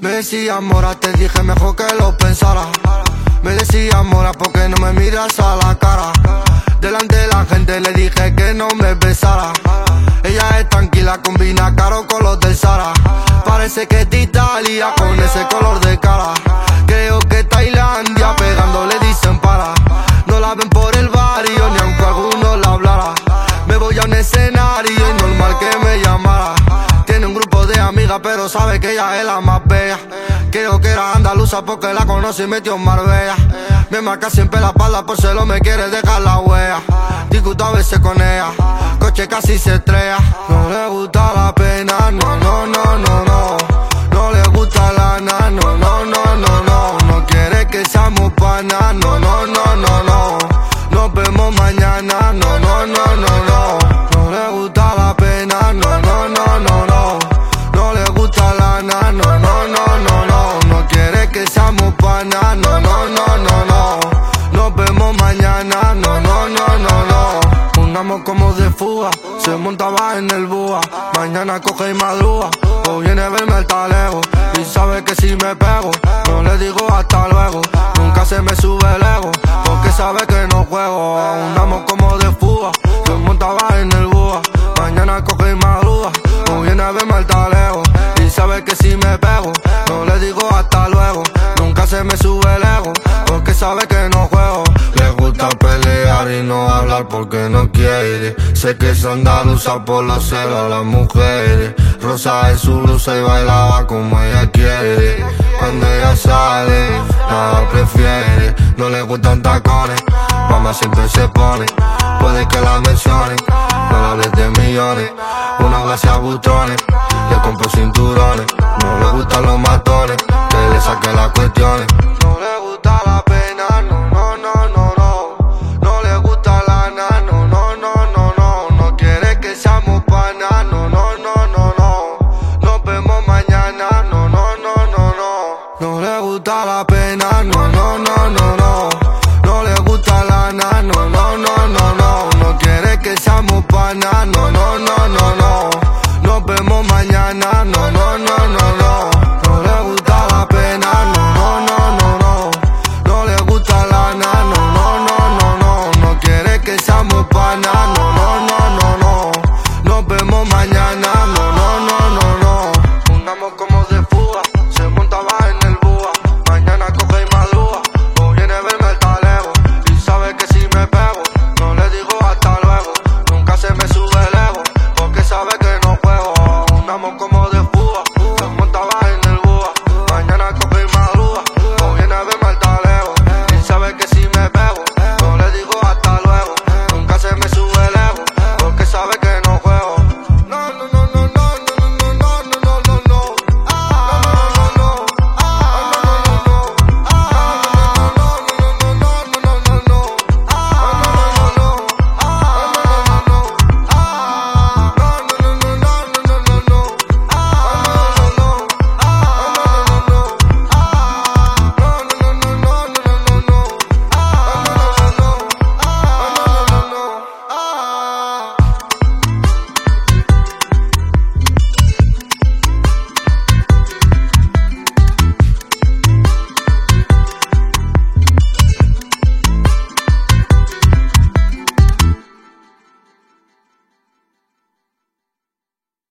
Me decía mora, te dije mejor que lo pensara. Me decía mora, porque no me miras a la cara. Delante de la gente le dije que no me besara. Ella es tranquila, combina caro con los del Zara. Parece que es de Italia con ese color de cara. Creo que Tailandia pegándole dicen para. No la ven por el barrio ni aunque alguno la hablara. Me voy a un escenario y normal que me llamara. Tiene un grupo de amigas pero sabe que ella es la más bella. Creo que era andaluza porque la conocí y metió en Marbella. Me marca siempre la espalda por si lo me quiere dejar la huella. Discuto a veces con ella, coche casi se estrella. No le gusta la pena, no, no, no, no, no. No le gusta la lana, no, no, no, no, no. No quiere que seamos panas, no, no, no, no, no. Nos vemos mañana, no, no, no, no, no. No le gusta la pena, no, no, no, no, no. No le gusta la lana, no, no, no, no, no. No quiere que seamos panas, no, no, no, no, no. Nos vemos mañana, no, no, no, no, no. Andamos como de fuga, se montaba en el búa. Mañana coge y madruga, o viene a verme el talego. Y sabe que si me pego, no le digo hasta luego. Nunca se me sube el ego, porque sabe que no juego. Andamos como de fuga, se montaba en el búa. Mañana coge y madruga, o viene a verme el talego. Y sabe que si me pego, no le digo hasta luego. Nunca se me sube el ego, porque sabe que no juego. Le gusta pelear y no hablar porque no quiere. Sé que es andaluza por los celos a las mujeres. Rosa es su blusa y bailaba como ella quiere. Cuando ella sale, nada prefiere. No le gustan tacones, mamá siempre se pone. Puede que la mencione, no le hables de millones. Una clase a butrones, le compro cinturones. No le gustan los matones, que le saque las cuestiones. No le gusta la pena, no, no, no, no, no. No le gusta la lana, no, no, no, no, no. No quiere que seamos panas, no, no, no, no, no. Nos vemos mañana, no, no, no, no, no. No le gusta la pena, no, no, no, no, no. No le gusta la lana, no, no, no, no, no. No quiere que seamos panas, no, no, no, no, no. Nos vemos mañana, no, no, no, no, no.